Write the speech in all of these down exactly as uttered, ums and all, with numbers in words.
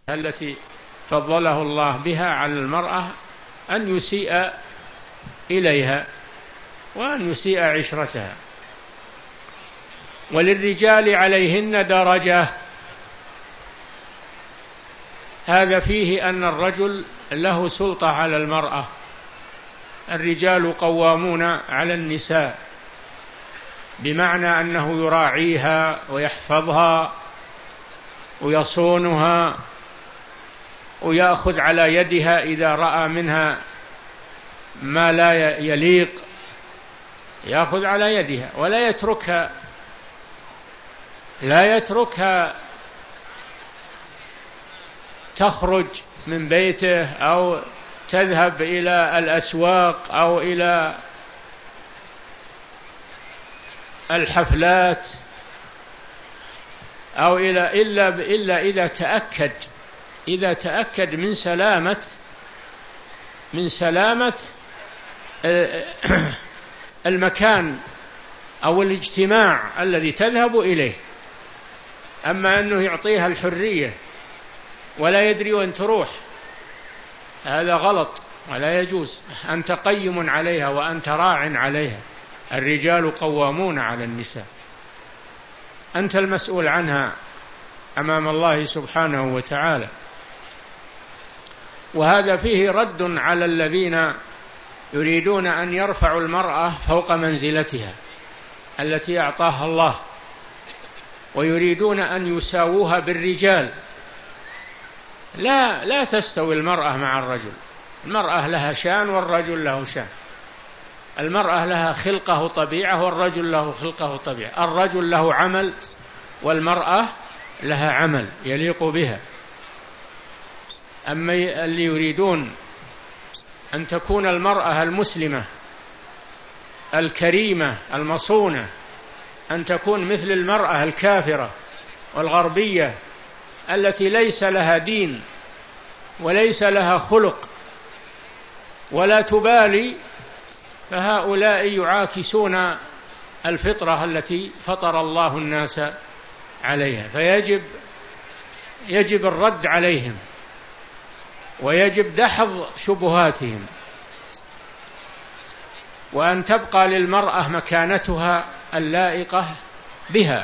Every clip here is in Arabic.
التي فضله الله بها على المرأة أن يسيء إليها وأن يسيء عشرتها. وللرجال عليهن درجة، هذا فيه أن الرجل له سلطة على المرأة. الرجال قوامون على النساء، بمعنى أنه يراعيها ويحفظها ويصونها ويأخذ على يدها إذا رأى منها ما لا يليق، يأخذ على يدها ولا يتركها لا يتركها تخرج من بيته أو تذهب إلى الأسواق أو إلى الحفلات أو إلى إلا إلا إذا تأكد إذا تأكد من سلامة من سلامة المكان أو الاجتماع الذي تذهب إليه. أما أنه يعطيها الحرية ولا يدري وين تروح، هذا غلط ولا يجوز. أنت قيم عليها وأنت راع عليها. الرجال قوامون على النساء، أنت المسؤول عنها أمام الله سبحانه وتعالى. وهذا فيه رد على الذين يريدون أن يرفعوا المرأة فوق منزلتها التي أعطاها الله، ويريدون أن يساووها بالرجال. لا لا تستوي المرأة مع الرجل. المرأة لها شان والرجل له شان. المرأة لها خلقة وطبيعة والرجل له خلقة وطبيعة. الرجل له عمل والمرأة لها عمل يليق بها. أما اللي يريدون أن تكون المرأة المسلمة الكريمة المصونة أن تكون مثل المرأة الكافرة والغربية التي ليس لها دين وليس لها خلق ولا تبالي، فهؤلاء يعاكسون الفطرة التي فطر الله الناس عليها. فيجب يجب الرد عليهم ويجب دحض شبهاتهم، وأن تبقى للمرأة مكانتها اللائقة بها.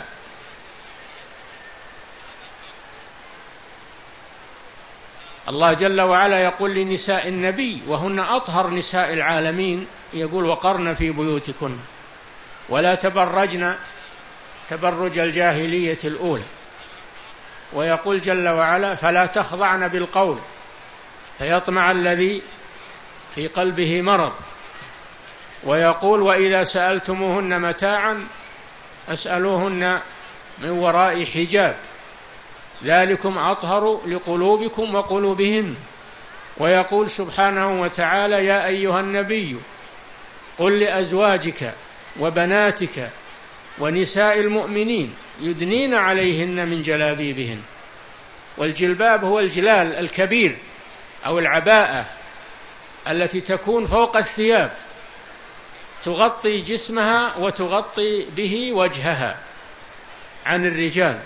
الله جل وعلا يقول لنساء النبي وهن أطهر نساء العالمين، يقول وقرن في بيوتكن ولا تبرجن تبرج الجاهلية الأولى. ويقول جل وعلا فلا تخضعن بالقول فيطمع الذي في قلبه مرض. ويقول وإذا سألتموهن متاعا أسألوهن من وراء حجاب ذلكم أطهر لقلوبكم وقلوبهن. ويقول سبحانه وتعالى يا أيها النبي قل لأزواجك وبناتك ونساء المؤمنين يدنين عليهن من جلابيبهن. والجلباب هو الجلال الكبير أو العباءة التي تكون فوق الثياب تغطي جسمها وتغطي به وجهها عن الرجال.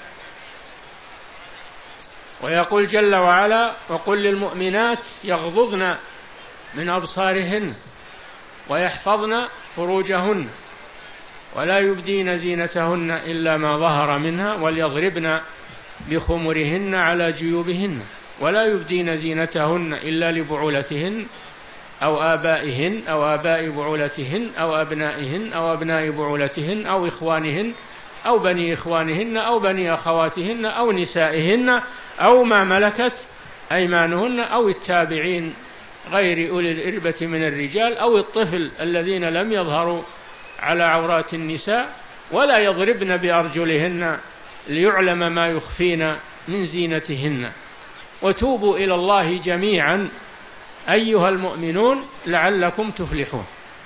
ويقول جل وعلا وقل للمؤمنات يغضضن من أبصارهن ويحفظن فروجهن ولا يبدين زينتهن إلا ما ظهر منها وليضربن بخمرهن على جيوبهن ولا يبدين زينتهن إلا لبعولتهن أو آبائهن أو آباء بعولتهن أو أبنائهن أو أبناء بعولتهن أو إخوانهن أو بني إخوانهن أو بني أخواتهن أو نسائهن أو ما ملكت أيمانهن أو التابعين غير أولي الإربة من الرجال أو الطفل الذين لم يظهروا على عورات النساء ولا يضربن بأرجلهن ليعلم ما يخفين من زينتهن. وتوبوا إلى الله جميعا أيها المؤمنون لعلكم تفلحون.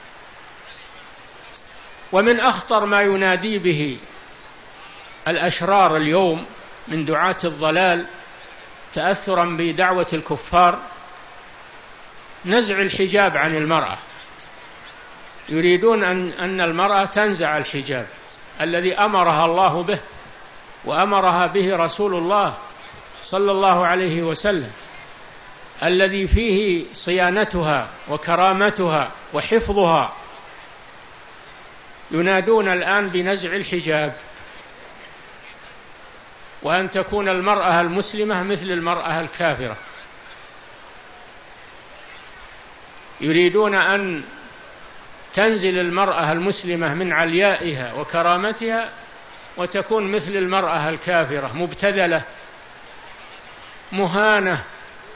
ومن أخطر ما ينادي به الأشرار اليوم من دعاة الضلال تأثرا بدعوة الكفار نزع الحجاب عن المرأة. يريدون أن, أن المرأة تنزع الحجاب الذي أمرها الله به وأمرها به رسول الله صلى الله عليه وسلم الذي فيه صيانتها وكرامتها وحفظها. ينادون الآن بنزع الحجاب، وأن تكون المرأة المسلمة مثل المرأة الكافرة. يريدون أن تنزل المرأة المسلمة من عليائها وكرامتها وتكون مثل المرأة الكافرة، مبتذلة مهانة،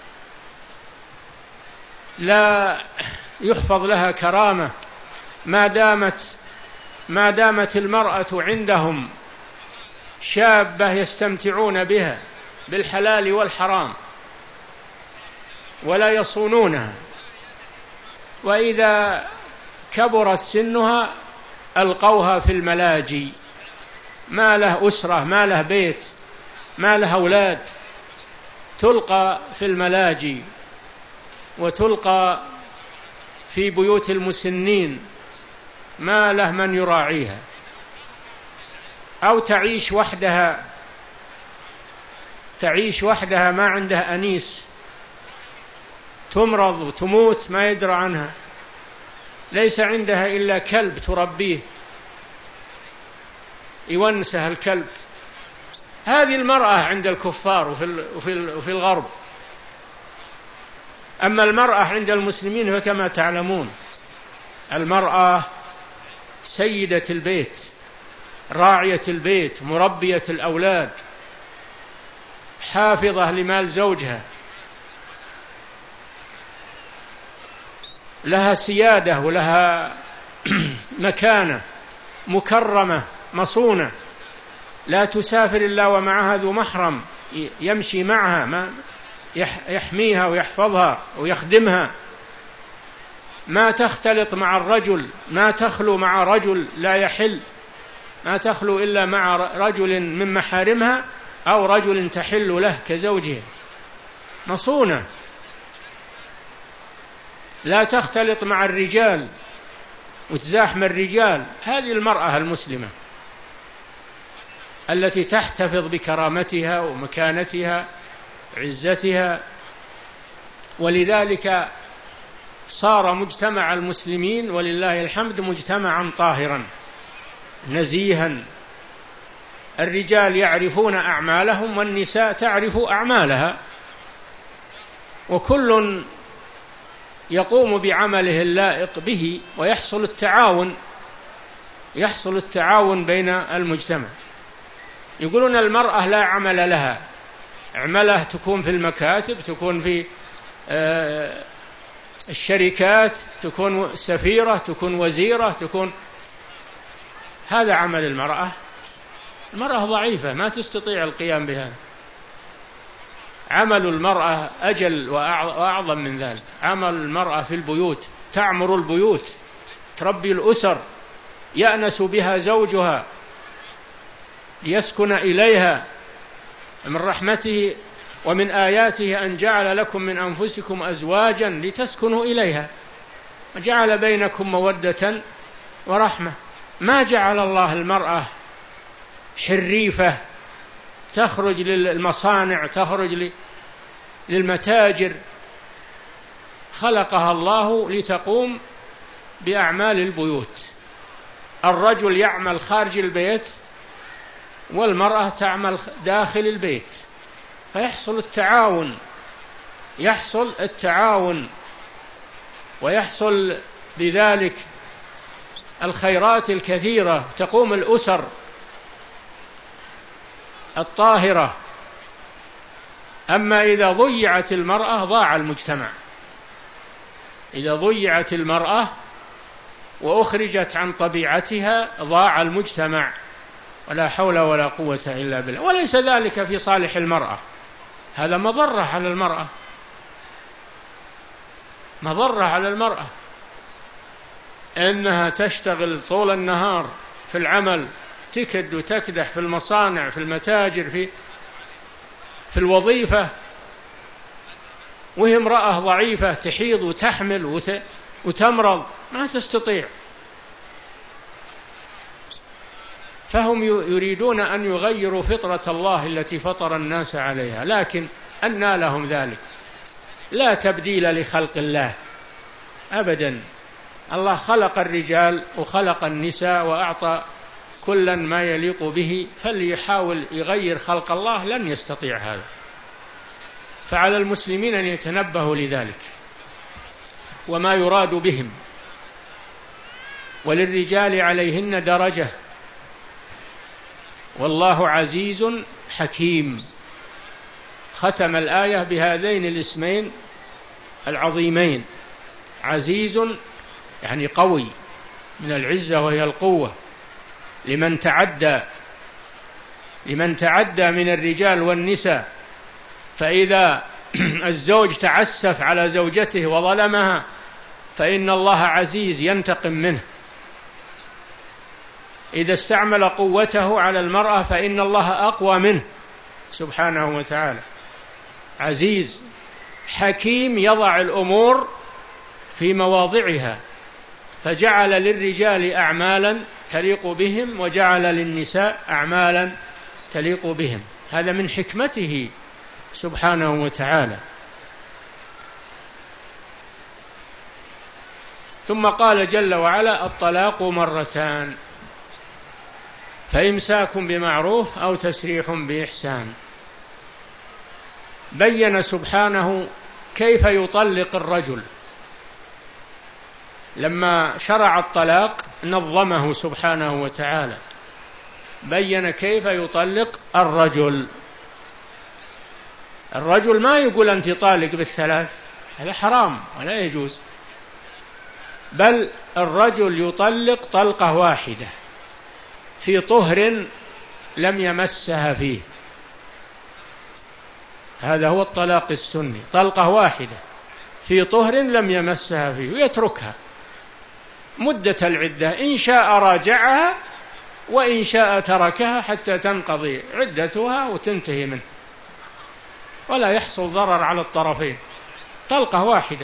لا يحفظ لها كرامة. ما دامت ما دامت المرأة عندهم شابة يستمتعون بها بالحلال والحرام ولا يصونونها، وإذا كبرت سنها ألقوها في الملاجئ. ما له أسرة، ما له بيت، ما له أولاد، تلقى في الملاجئ وتلقى في بيوت المسنين، ما له من يراعيها. أو تعيش وحدها، تعيش وحدها ما عندها أنيس، تمرض وتموت ما يدرى عنها، ليس عندها إلا كلب تربيه يونسها الكلب. هذه المرأة عند الكفار وفي الغرب. أما المرأة عند المسلمين فكما تعلمون المرأة سيدة البيت، راعية البيت، مربية الأولاد، حافظة لمال زوجها، لها سيادة ولها مكانة، مكرمة مصونة، لا تسافر إلا ومعها ذو محرم يمشي معها، ما يحميها ويحفظها ويخدمها، ما تختلط مع الرجل، ما تخلو مع رجل لا يحل، ما تخلو إلا مع رجل من محارمها أو رجل تحل له كزوجها، مصونة، لا تختلط مع الرجال وتزاحم الرجال. هذه المرأة المسلمة التي تحتفظ بكرامتها ومكانتها عزتها. ولذلك صار مجتمع المسلمين ولله الحمد مجتمعا طاهرا نزيها. الرجال يعرفون أعمالهم والنساء تعرف أعمالها، وكل يقوم بعمله اللائق به، ويحصل التعاون يحصل التعاون بين المجتمع. يقولون المرأة لا عمل لها، عملها تكون في المكاتب، تكون في الشركات، تكون سفيرة، تكون وزيرة، تكون هذا عمل المرأة. المرأة ضعيفة ما تستطيع القيام بهذا. عمل المرأة أجل وأعظم من ذلك. عمل المرأة في البيوت، تعمر البيوت، تربي الأسر، يأنس بها زوجها ليسكن إليها. من رحمته ومن آياته أن جعل لكم من أنفسكم أزواجا لتسكنوا إليها وجعل بينكم مودة ورحمة. ما جعل الله المرأة حريفة تخرج للمصانع، تخرج للمتاجر. خلقها الله لتقوم بأعمال البيوت. الرجل يعمل خارج البيت والمرأة تعمل داخل البيت، فيحصل التعاون يحصل التعاون ويحصل بذلك الخيرات الكثيرة. تقوم الأسر الطاهرة. أما إذا ضيعت المرأة ضاع المجتمع. إذا ضيعت المرأة وأخرجت عن طبيعتها ضاع المجتمع، ولا حول ولا قوة إلا بالله. وليس ذلك في صالح المرأة، هذا مضرة على المرأة، مضرة على المرأة، إنها تشتغل طول النهار في العمل، تكد وتكدح في المصانع، في المتاجر، في في الوظيفة، وهي امرأة ضعيفة تحيض وتحمل وتمرض، ما تستطيع. فهم يريدون أن يغيروا فطرة الله التي فطر الناس عليها، لكن أنى لهم ذلك؟ لا تبديل لخلق الله أبدا. الله خلق الرجال وخلق النساء وأعطى كلا ما يليق به، فليحاول يغير خلق الله لن يستطيع هذا. فعلى المسلمين أن يتنبهوا لذلك وما يراد بهم. وللرجال عليهن درجة، والله عزيز حكيم. ختم الآية بهذين الاسمين العظيمين، عزيز يعني قوي من العزة وهي القوة، لمن تعدى لمن تعدى من الرجال والنساء. فإذا الزوج تعسف على زوجته وظلمها فإن الله عزيز ينتقم منه. إذا استعمل قوته على المرأة فإن الله أقوى منه سبحانه وتعالى. عزيز حكيم يضع الأمور في مواضعها، فجعل للرجال أعمالا تليق بهم وجعل للنساء أعمالا تليق بهم، هذا من حكمته سبحانه وتعالى. ثم قال جل وعلا: الطلاق مرتان، فإمساك بمعروف أو تسريح بإحسان. بين سبحانه كيف يطلق الرجل. لما شرع الطلاق نظمه سبحانه وتعالى، بين كيف يطلق الرجل. الرجل ما يقول أنت طالق بالثلاث، هذا حرام ولا يجوز، بل الرجل يطلق طلقة واحدة في طهر لم يمسها فيه، هذا هو الطلاق السني، طلقة واحدة في طهر لم يمسها فيه، ويتركها مدة العدة، إن شاء راجعها وإن شاء تركها حتى تنقضي عدتها وتنتهي منه، ولا يحصل ضرر على الطرفين، طلقة واحدة.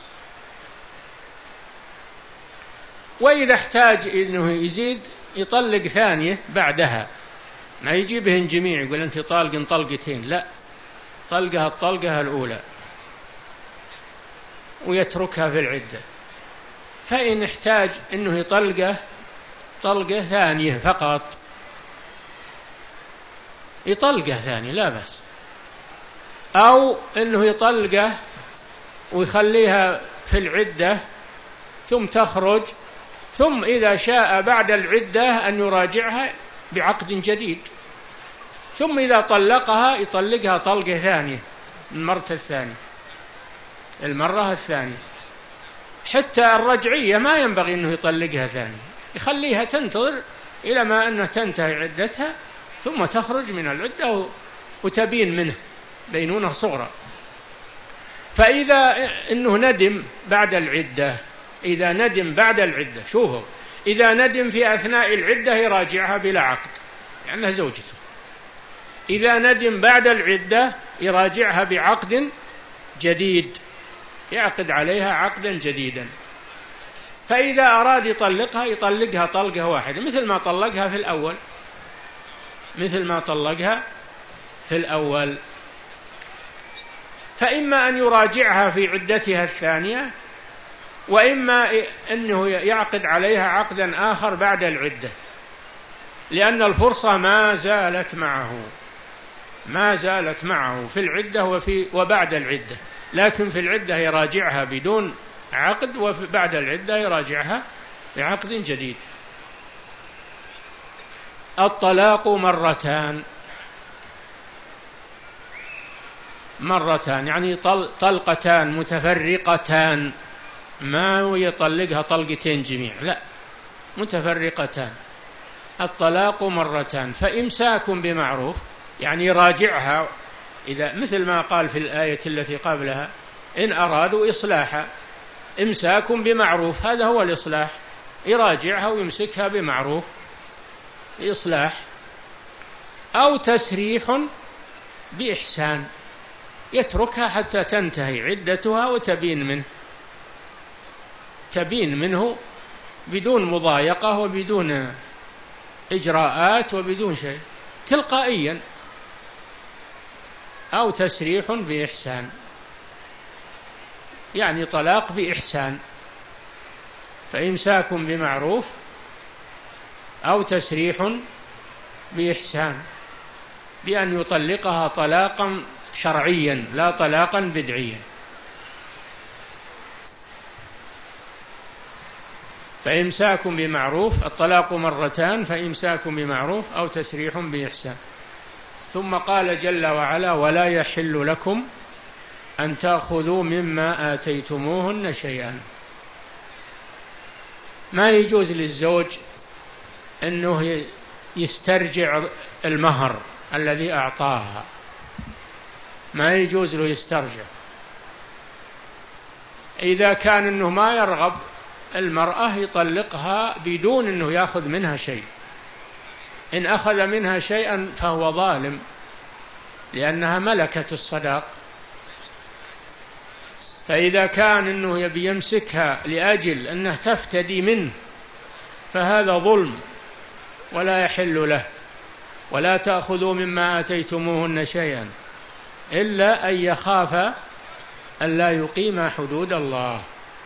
وإذا احتاج إنه يزيد يطلق ثانية بعدها، ما يجيبهن جميع يقول أنت طالق طلقتين، لا، طلقها الطلقة الأولى ويتركها في العدة. فإن احتاج إنه يطلقه طلقة ثانية فقط يطلقه ثانية لا بأس، أو إنه يطلقه ويخليها في العدة ثم تخرج، ثم إذا شاء بعد العدة أن يراجعها بعقد جديد، ثم إذا طلقها يطلقها طلقة ثانية المرة الثانية المرة الثانية. حتى الرجعية ما ينبغي أنه يطلقها ثانية، يخليها تنتظر إلى ما أنها تنتهي عدتها ثم تخرج من العدة وتبين منه بينونة صغرى. فإذا أنه ندم بعد العدة، إذا ندم بعد العدة، شوفوا، إذا ندم في أثناء العدة يراجعها بلا عقد لأنها يعني زوجته، إذا ندم بعد العدة يراجعها بعقد جديد، يعقد عليها عقدا جديدا. فإذا أراد يطلقها يطلقها طلقة واحدة مثل ما طلقها في الأول، مثل ما طلقها في الأول. فإما أن يراجعها في عدتها الثانية، وإما أنه يعقد عليها عقدا آخر بعد العدة، لأن الفرصة ما زالت معه ما زالت معه في العدة وفي وبعد العدة، لكن في العدة يراجعها بدون عقد، وبعد العدة يراجعها بعقد جديد. الطلاق مرتان، مرتان يعني طلقتان متفرقتان، ما يطلقها طلقتين جميع، لا، متفرقتان. الطلاق مرتان، فإمساك بمعروف يعني يراجعها، إذا مثل ما قال في الآية التي قبلها إن أرادوا إصلاحا، إمساك بمعروف هذا هو الإصلاح، يراجعها ويمسكها بمعروف إصلاح، أو تسريح بإحسان، يتركها حتى تنتهي عدتها وتبين منه تبين منه بدون مضايقة وبدون إجراءات وبدون شيء تلقائيا، أو تسريح بإحسان، يعني طلاق بإحسان، فإمساك بمعروف أو تسريح بإحسان، بأن يطلقها طلاقا شرعيا لا طلاقا بدعيا. فإمساك بمعروف، الطلاق مرتان، فإمساك بمعروف أو تسريح بإحسان. ثم قال جل وعلا: ولا يحل لكم أن تأخذوا مما آتيتموهن شيئا. ما يجوز للزوج أنه يسترجع المهر الذي أعطاها، ما يجوز له يسترجع. إذا كان أنه ما يرغب المرأة يطلقها بدون أنه يأخذ منها شيء. إن أخذ منها شيئا فهو ظالم، لأنها ملكة الصداق. فإذا كان أنه يبي يمسكها لأجل أنه تفتدي منه فهذا ظلم ولا يحل له. ولا تأخذوا مما آتيتموهن شيئا إلا أن يخاف أن لا يقيم حدود الله.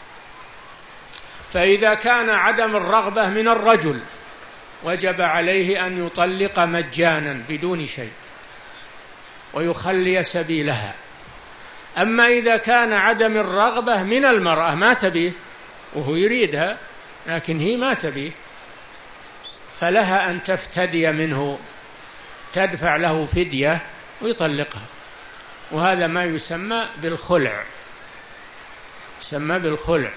فإذا كان عدم الرغبة من الرجل وجب عليه أن يطلق مجانا بدون شيء ويخلي سبيلها. أما إذا كان عدم الرغبة من المرأة، ما تبيه وهو يريدها لكن هي ما تبيه، فلها أن تفتدي منه، تدفع له فدية ويطلقها. وهذا ما يسمى بالخلع، يسمى بالخلع.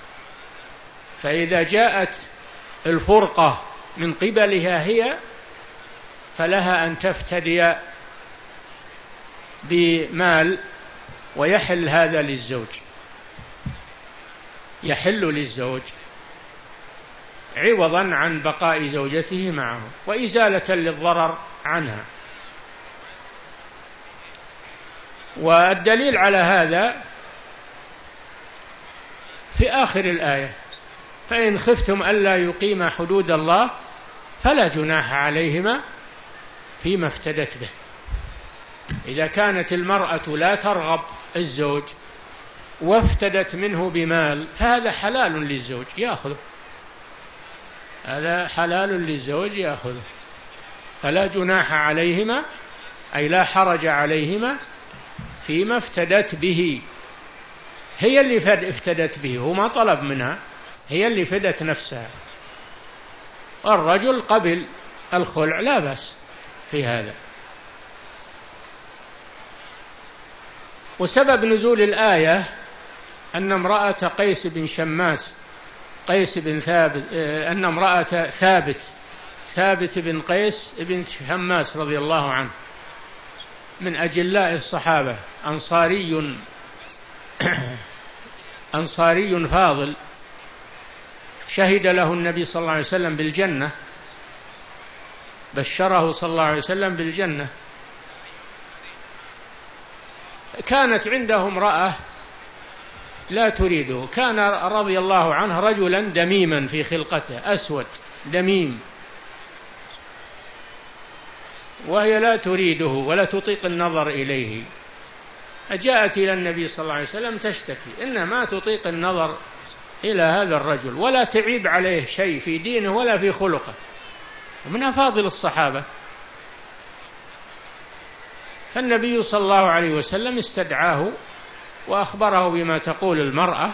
فإذا جاءت الفرقة من قبلها هي فلها أن تفتدي بمال، ويحل هذا للزوج، يحل للزوج عوضا عن بقاء زوجته معه وإزالة للضرر عنها. والدليل على هذا في آخر الآية: فإن خفتم ألا يقيما حدود الله فلا جناح عليهما فيما افتدت به. إذا كانت المرأة لا ترغب الزوج وافتدت منه بمال فهذا حلال للزوج يأخذه، هذا حلال للزوج يأخذه، فلا جناح عليهما أي لا حرج عليهما فيما افتدت به. هي اللي افتدت به، هو ما طلب منها، هي اللي فدت نفسها. والرجل قبل الخلع لا بأس في هذا. وسبب نزول الآية أن امرأة قيس بن شماس قيس بن ثابت أن امرأة ثابت ثابت بن قيس بن شماس رضي الله عنه من أجلاء الصحابة، أنصاري أنصاري فاضل، شهد له النبي صلى الله عليه وسلم بالجنة، بشره صلى الله عليه وسلم بالجنة. كانت عنده امرأة لا تريده، كان رضي الله عنه رجلا دميما في خلقته، أسود دميم، وهي لا تريده ولا تطيق النظر إليه. جاءت إلى النبي صلى الله عليه وسلم تشتكي إنها ما تطيق النظر إلى هذا الرجل ولا تعيب عليه شيء في دينه ولا في خلقه، ومن أفاضل الصحابة. فالنبي صلى الله عليه وسلم استدعاه وأخبره بما تقول المرأة،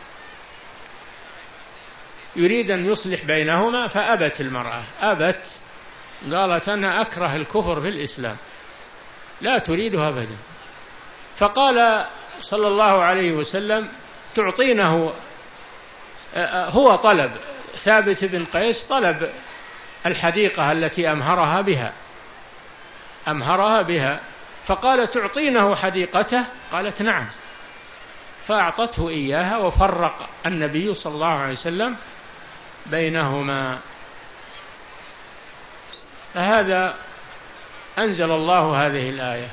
يريد أن يصلح بينهما، فأبت المرأة، أبت، قالت أنا أكره الكفر في الإسلام، لا تريده أبدا. فقال صلى الله عليه وسلم تعطينه، هو طلب، ثابت بن قيس طلب الحديقة التي أمهرها بها أمهرها بها فقال تعطينه حديقته؟ قالت نعم، فأعطته إياها، وفرق النبي صلى الله عليه وسلم بينهما. فهذا أنزل الله هذه الآية: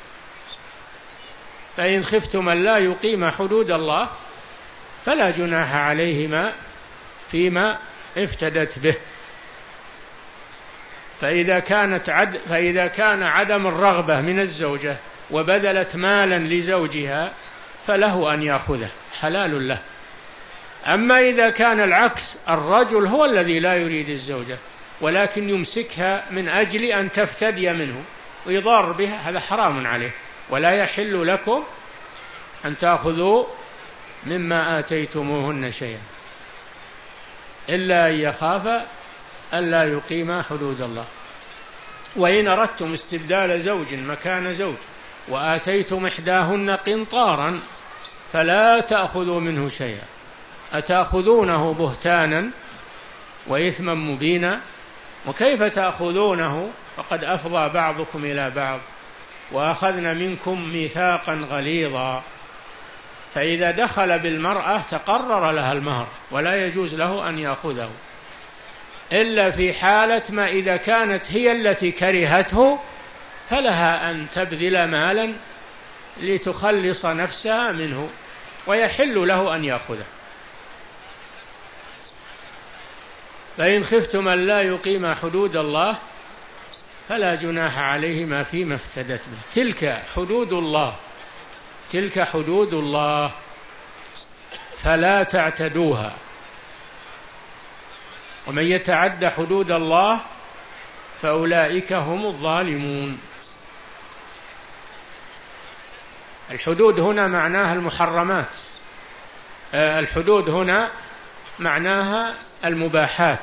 فإن خفتم أن لا يقيم حدود الله فلا جناح عليهما فيما افتدت به. فإذا كانت عد فإذا كان عدم الرغبة من الزوجة وبذلت مالا لزوجها فله أن يأخذه، حلال له. أما إذا كان العكس، الرجل هو الذي لا يريد الزوجة ولكن يمسكها من أجل أن تفتدي منه ويضار بها، هذا حرام عليه، ولا يحل لكم أن تأخذوا مما آتيتموهن شيئا إلا أن يخافا ألا يقيما حدود الله. وإن أردتم استبدال زوج مكان زوج وآتيتم إحداهن قنطارا فلا تأخذوا منه شيئا أتأخذونه بهتانا وإثما مبينا، وكيف تأخذونه وقد أفضى بعضكم إلى بعض وأخذنا منكم ميثاقا غليظا. فإذا دخل بالمرأة تقرر لها المهر ولا يجوز له أن يأخذه إلا في حالة ما إذا كانت هي التي كرهته فلها أن تبذل مالا لتخلص نفسها منه ويحل له أن يأخذه. فإن خفتم أن لا يقيم حدود الله فلا جناح عليهما فيما افتدت به. تلك حدود الله، تلك حدود الله فلا تعتدوها، ومن يتعد حدود الله فأولئك هم الظالمون. الحدود هنا معناها المحرمات، الحدود هنا معناها المباحات.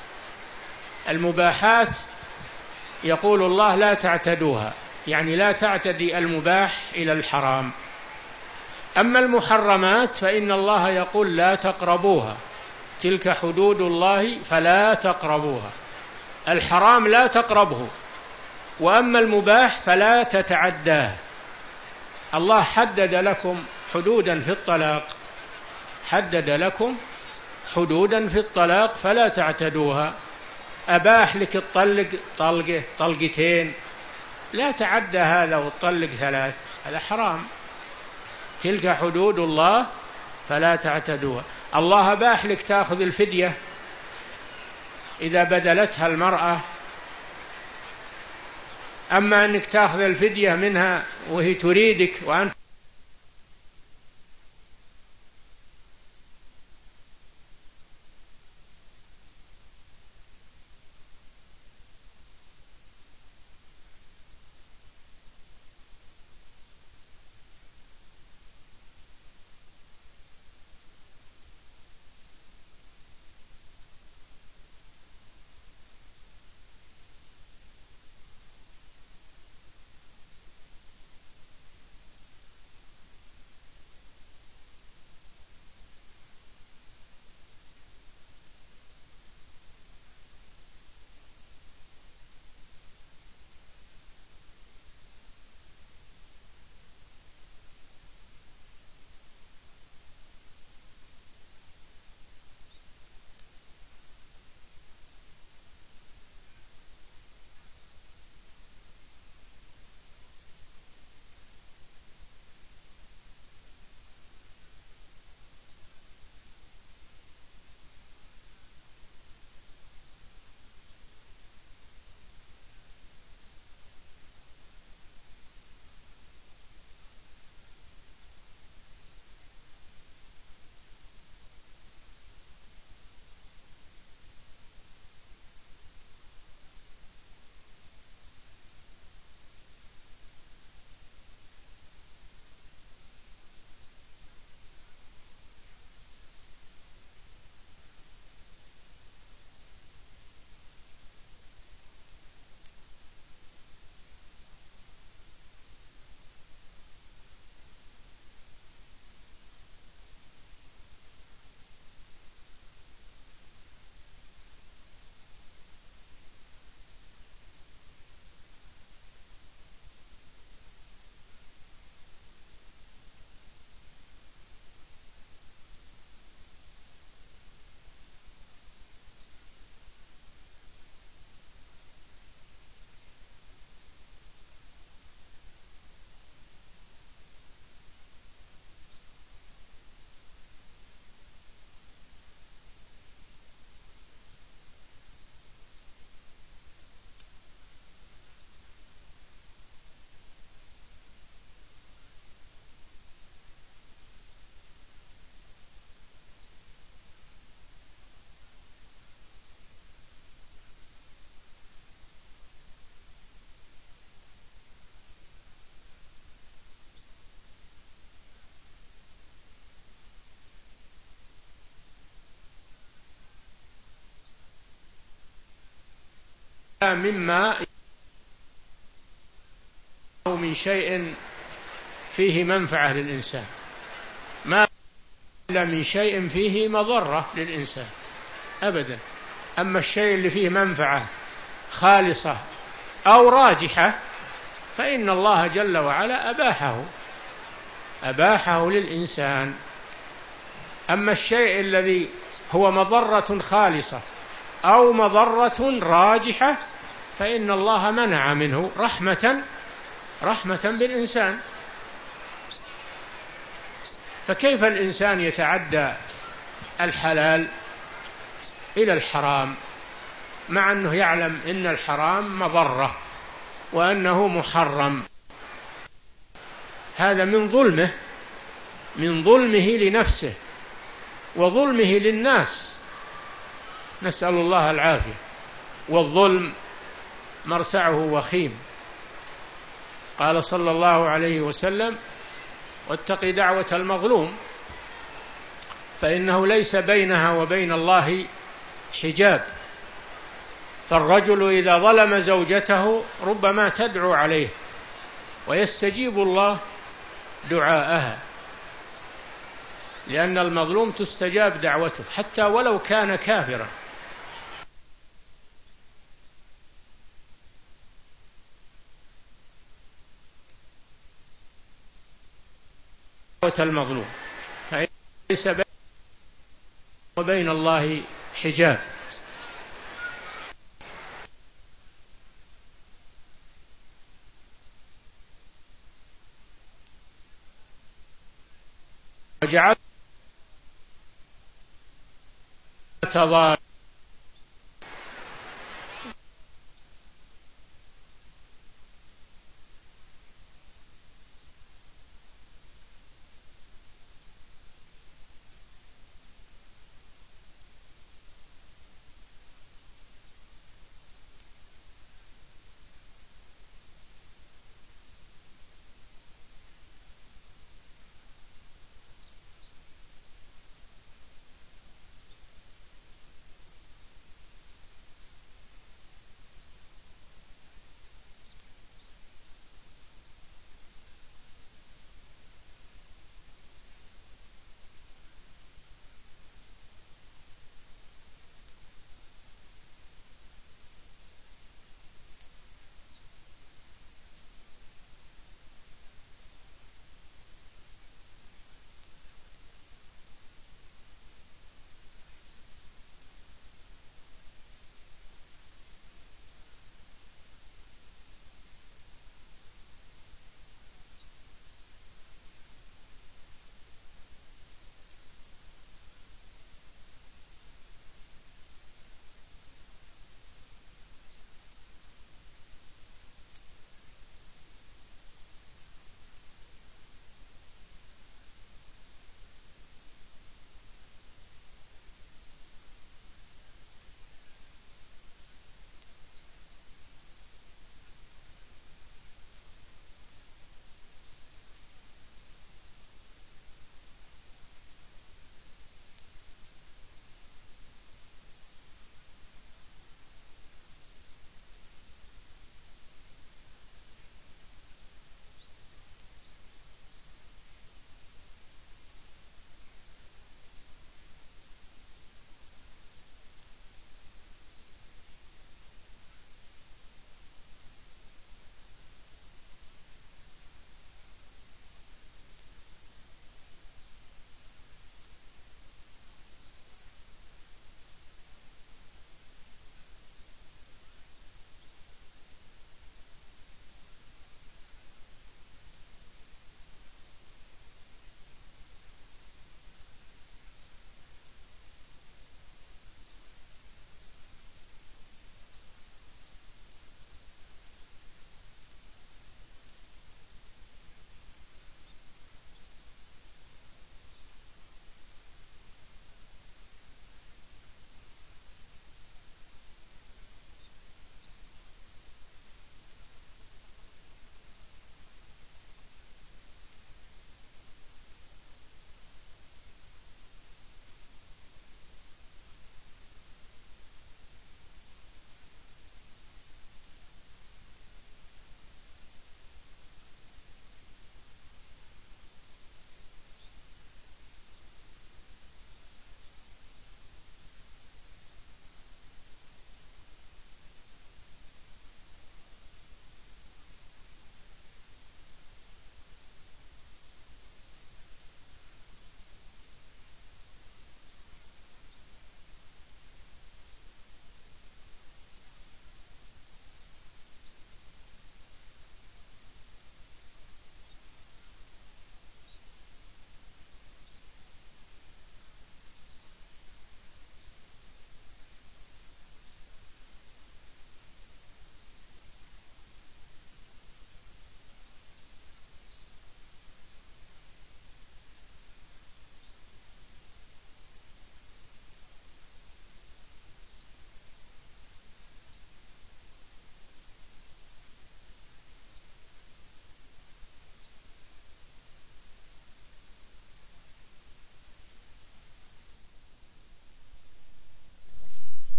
المباحات يقول الله لا تعتدوها، يعني لا تعتدي المباح إلى الحرام. أما المحرمات فإن الله يقول لا تقربوها، تلك حدود الله فلا تقربوها. الحرام لا تقربه، وأما المباح فلا تتعداه. الله حدد لكم حدودا في الطلاق، حدد لكم حدودا في الطلاق فلا تعتدوها. أباح لك الطلق طلقه طلقتين، لا تعدى هذا والطلق ثلاث، هذا حرام. تلك حدود الله فلا تعتدوها. الله أباح لك تأخذ الفدية إذا بذلتها المرأة، أما أنك تأخذ الفدية منها وهي تريدك وأنت مما أو من شيء فيه منفعة للإنسان، ما إلا من شيء فيه مضرة للإنسان أبدا. أما الشيء اللي فيه منفعة خالصة أو راجحة فإن الله جل وعلا أباحه أباحه للإنسان. أما الشيء الذي هو مضرة خالصة أو مضرة راجحة فإن الله منع منه رحمة رحمة بالإنسان. فكيف الإنسان يتعدى الحلال إلى الحرام مع أنه يعلم أن الحرام مضرة وأنه محرم؟ هذا من ظلمه من ظلمه لنفسه وظلمه للناس، نسأل الله العافية. والظلم مرتعه وخيم. قال صلى الله عليه وسلم: واتق دعوة المظلوم فإنه ليس بينها وبين الله حجاب. فالرجل إذا ظلم زوجته ربما تدعو عليه ويستجيب الله دعاءها، لأن المظلوم تستجاب دعوته حتى ولو كان كافرا. دعوة المظلوم فليس بينه وبين الله حجاب. وجعل تضار